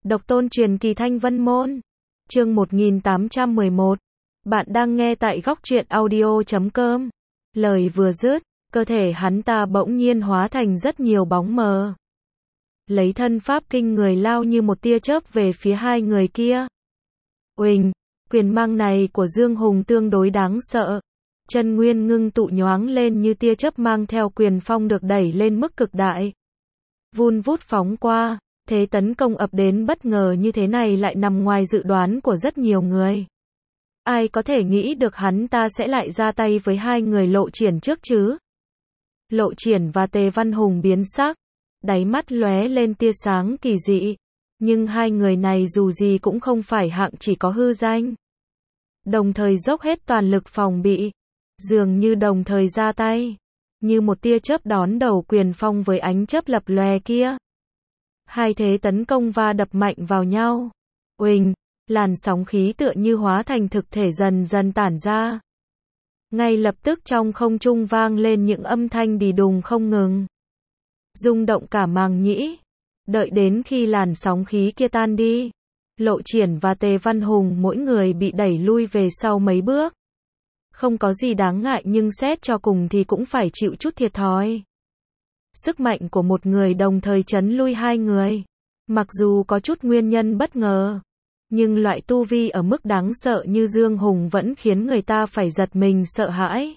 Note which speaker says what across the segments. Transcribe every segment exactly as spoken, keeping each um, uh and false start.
Speaker 1: Độc tôn truyền kỳ Thanh Vân Môn. Chương một nghìn tám trăm mười một. Bạn đang nghe tại góc truyện audio chấm com. Lời vừa dứt, cơ thể hắn ta bỗng nhiên hóa thành rất nhiều bóng mờ. Lấy thân pháp kinh người lao như một tia chớp về phía hai người kia. Uỳnh, quyền mang này của Dương Hùng tương đối đáng sợ. Chân nguyên ngưng tụ nhoáng lên như tia chớp mang theo quyền phong được đẩy lên mức cực đại. Vun vút phóng qua, thế tấn công ập đến bất ngờ như thế này lại nằm ngoài dự đoán của rất nhiều người. Ai có thể nghĩ được hắn ta sẽ lại ra tay với hai người Lộ Triển trước chứ? Lộ Triển và Tề Văn Hùng biến sắc, đáy mắt lóe lên tia sáng kỳ dị. Nhưng hai người này dù gì cũng không phải hạng chỉ có hư danh. Đồng thời dốc hết toàn lực phòng bị, dường như đồng thời ra tay, như một tia chớp đón đầu quyền phong với ánh chớp lập lòe kia. Hai thế tấn công va đập mạnh vào nhau. Uỳnh, làn sóng khí tựa như hóa thành thực thể dần dần tản ra. Ngay lập tức trong không trung vang lên những âm thanh đì đùng không ngừng, rung động cả màng nhĩ. Đợi đến khi làn sóng khí kia tan đi, Lộ Triển và Tề Văn Hùng mỗi người bị đẩy lui về sau mấy bước. Không có gì đáng ngại nhưng xét cho cùng thì cũng phải chịu chút thiệt thòi. Sức mạnh của một người đồng thời chấn lui hai người. Mặc dù có chút nguyên nhân bất ngờ, nhưng loại tu vi ở mức đáng sợ như Dương Hùng vẫn khiến người ta phải giật mình sợ hãi.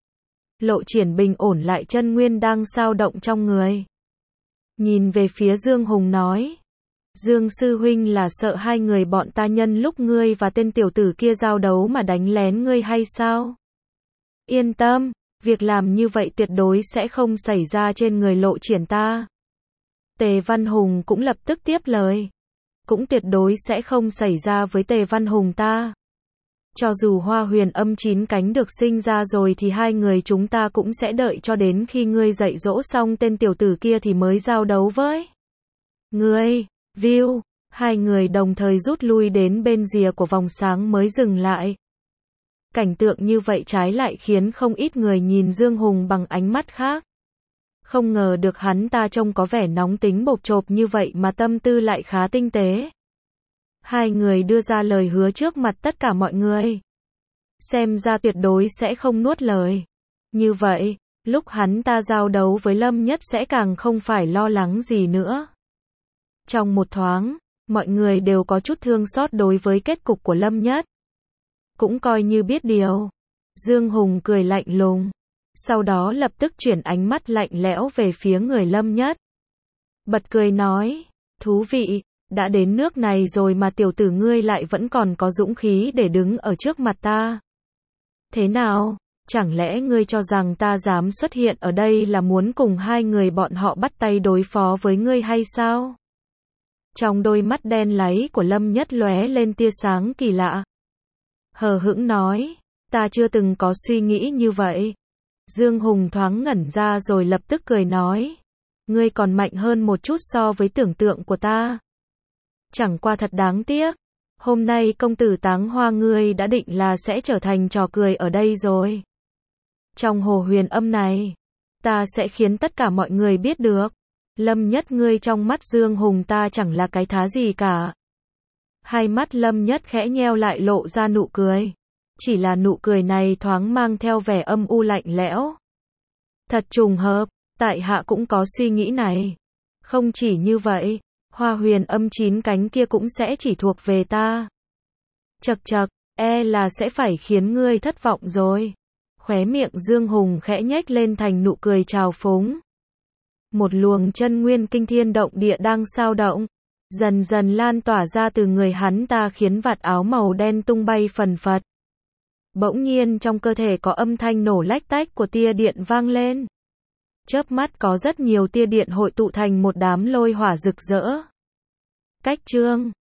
Speaker 1: Lộ Triển bình ổn lại chân nguyên đang dao động trong người. Nhìn về phía Dương Hùng nói. Dương sư huynh là sợ hai người bọn ta nhân lúc ngươi và tên tiểu tử kia giao đấu mà đánh lén ngươi hay sao? Yên tâm, việc làm như vậy tuyệt đối sẽ không xảy ra trên người Lộ Triển ta. Tề Văn Hùng cũng lập tức tiếp lời. Cũng tuyệt đối sẽ không xảy ra với Tề Văn Hùng ta. Cho dù Hoa Huyền Âm chín cánh được sinh ra rồi thì hai người chúng ta cũng sẽ đợi cho đến khi ngươi dạy dỗ xong tên tiểu tử kia thì mới giao đấu với ngươi. View, hai người đồng thời rút lui đến bên rìa của vòng sáng mới dừng lại. Cảnh tượng như vậy trái lại khiến không ít người nhìn Dương Hùng bằng ánh mắt khác. Không ngờ được hắn ta trông có vẻ nóng tính bộp chộp như vậy mà tâm tư lại khá tinh tế. Hai người đưa ra lời hứa trước mặt tất cả mọi người. Xem ra tuyệt đối sẽ không nuốt lời. Như vậy, lúc hắn ta giao đấu với Lâm Nhất sẽ càng không phải lo lắng gì nữa. Trong một thoáng, mọi người đều có chút thương xót đối với kết cục của Lâm Nhất. Cũng coi như biết điều. Dương Hùng cười lạnh lùng. Sau đó lập tức chuyển ánh mắt lạnh lẽo về phía người Lâm Nhất. Bật cười nói, thú vị, đã đến nước này rồi mà tiểu tử ngươi lại vẫn còn có dũng khí để đứng ở trước mặt ta. Thế nào, chẳng lẽ ngươi cho rằng ta dám xuất hiện ở đây là muốn cùng hai người bọn họ bắt tay đối phó với ngươi hay sao? Trong đôi mắt đen láy của Lâm Nhất lóe lên tia sáng kỳ lạ. Hờ hững nói, ta chưa từng có suy nghĩ như vậy. Dương Hùng thoáng ngẩn ra rồi lập tức cười nói, ngươi còn mạnh hơn một chút so với tưởng tượng của ta. Chẳng qua thật đáng tiếc, hôm nay công tử Táng Hoa ngươi đã định là sẽ trở thành trò cười ở đây rồi. Trong Hồ Huyền Âm này, ta sẽ khiến tất cả mọi người biết được, Lâm Nhất ngươi trong mắt Dương Hùng ta chẳng là cái thá gì cả. Hai mắt Lâm Nhất khẽ nheo lại lộ ra nụ cười. Chỉ là nụ cười này thoáng mang theo vẻ âm u lạnh lẽo. Thật trùng hợp, tại hạ cũng có suy nghĩ này. Không chỉ như vậy, Hoa Huyền Âm chín cánh kia cũng sẽ chỉ thuộc về ta. Chậc chậc, e là sẽ phải khiến ngươi thất vọng rồi. Khóe miệng Dương Hùng khẽ nhếch lên thành nụ cười trào phúng. Một luồng chân nguyên kinh thiên động địa đang sao động, dần dần lan tỏa ra từ người hắn ta khiến vạt áo màu đen tung bay phần phật. Bỗng nhiên trong cơ thể có âm thanh nổ lách tách của tia điện vang lên. Chớp mắt có rất nhiều tia điện hội tụ thành một đám lôi hỏa rực rỡ. Cách chương